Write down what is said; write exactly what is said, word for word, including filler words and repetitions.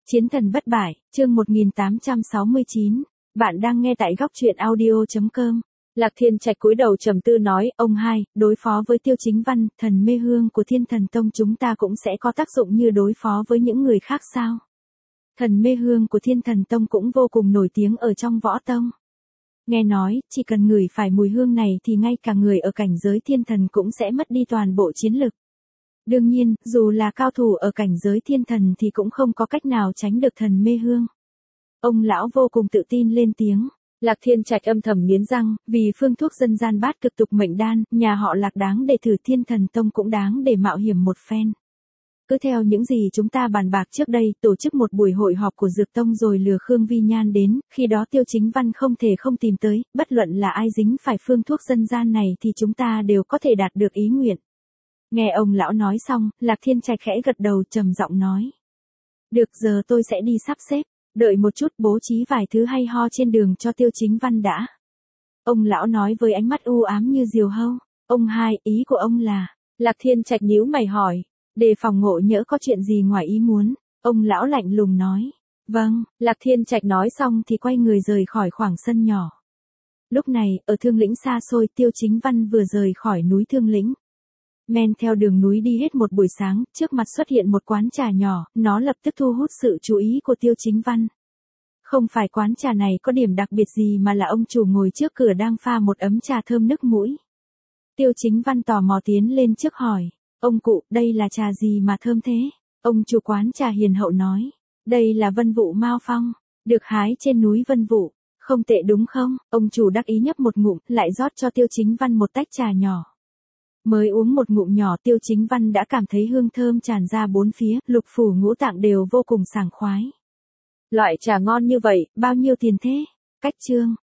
Chiến thần bất bại, chương một nghìn tám trăm sáu mươi chín. Bạn đang nghe tại góc truyện audio chấm com. Lạc Thiên Trạch cúi đầu trầm tư nói, ông hai, đối phó với Tiêu Chính Văn, thần mê hương của Thiên Thần Tông chúng ta cũng sẽ có tác dụng như đối phó với những người khác sao? Thần mê hương của Thiên Thần Tông cũng vô cùng nổi tiếng ở trong võ tông. Nghe nói, chỉ cần ngửi phải mùi hương này thì ngay cả người ở cảnh giới thiên thần cũng sẽ mất đi toàn bộ chiến lực. Đương nhiên, dù là cao thủ ở cảnh giới thiên thần thì cũng không có cách nào tránh được thần mê hương. Ông lão vô cùng tự tin lên tiếng. Lạc Thiên Trạch âm thầm nghiến răng, vì phương thuốc dân gian bát cực tục mệnh đan, nhà họ Lạc đáng để thử Thiên Thần Tông cũng đáng để mạo hiểm một phen. Cứ theo những gì chúng ta bàn bạc trước đây, tổ chức một buổi hội họp của Dược Tông rồi lừa Khương Vi Nhan đến, khi đó Tiêu Chính Văn không thể không tìm tới, bất luận là ai dính phải phương thuốc dân gian này thì chúng ta đều có thể đạt được ý nguyện. Nghe ông lão nói xong, Lạc Thiên Trạch khẽ gật đầu trầm giọng nói. Được, giờ tôi sẽ đi sắp xếp, đợi một chút bố trí vài thứ hay ho trên đường cho Tiêu Chính Văn đã. Ông lão nói với ánh mắt u ám như diều hâu. Ông hai, ý của ông là, Lạc Thiên Trạch nhíu mày hỏi, đề phòng ngộ nhỡ có chuyện gì ngoài ý muốn. Ông lão lạnh lùng nói, vâng, Lạc Thiên Trạch nói xong thì quay người rời khỏi khoảng sân nhỏ. Lúc này, ở Thương Lĩnh xa xôi, Tiêu Chính Văn vừa rời khỏi núi Thương Lĩnh. Men theo đường núi đi hết một buổi sáng, trước mặt xuất hiện một quán trà nhỏ, nó lập tức thu hút sự chú ý của Tiêu Chính Văn. Không phải quán trà này có điểm đặc biệt gì mà là ông chủ ngồi trước cửa đang pha một ấm trà thơm nức mũi. Tiêu Chính Văn tò mò tiến lên trước hỏi, ông cụ, đây là trà gì mà thơm thế? Ông chủ quán trà hiền hậu nói, đây là Vân Vụ Mao Phong, được hái trên núi Vân Vụ, không tệ đúng không? Ông chủ đắc ý nhấp một ngụm, lại rót cho Tiêu Chính Văn một tách trà nhỏ. Mới uống một ngụm nhỏ Tiêu Chính Văn đã cảm thấy hương thơm tràn ra bốn phía, lục phủ ngũ tạng đều vô cùng sảng khoái. Loại trà ngon như vậy, bao nhiêu tiền thế? Cách chương,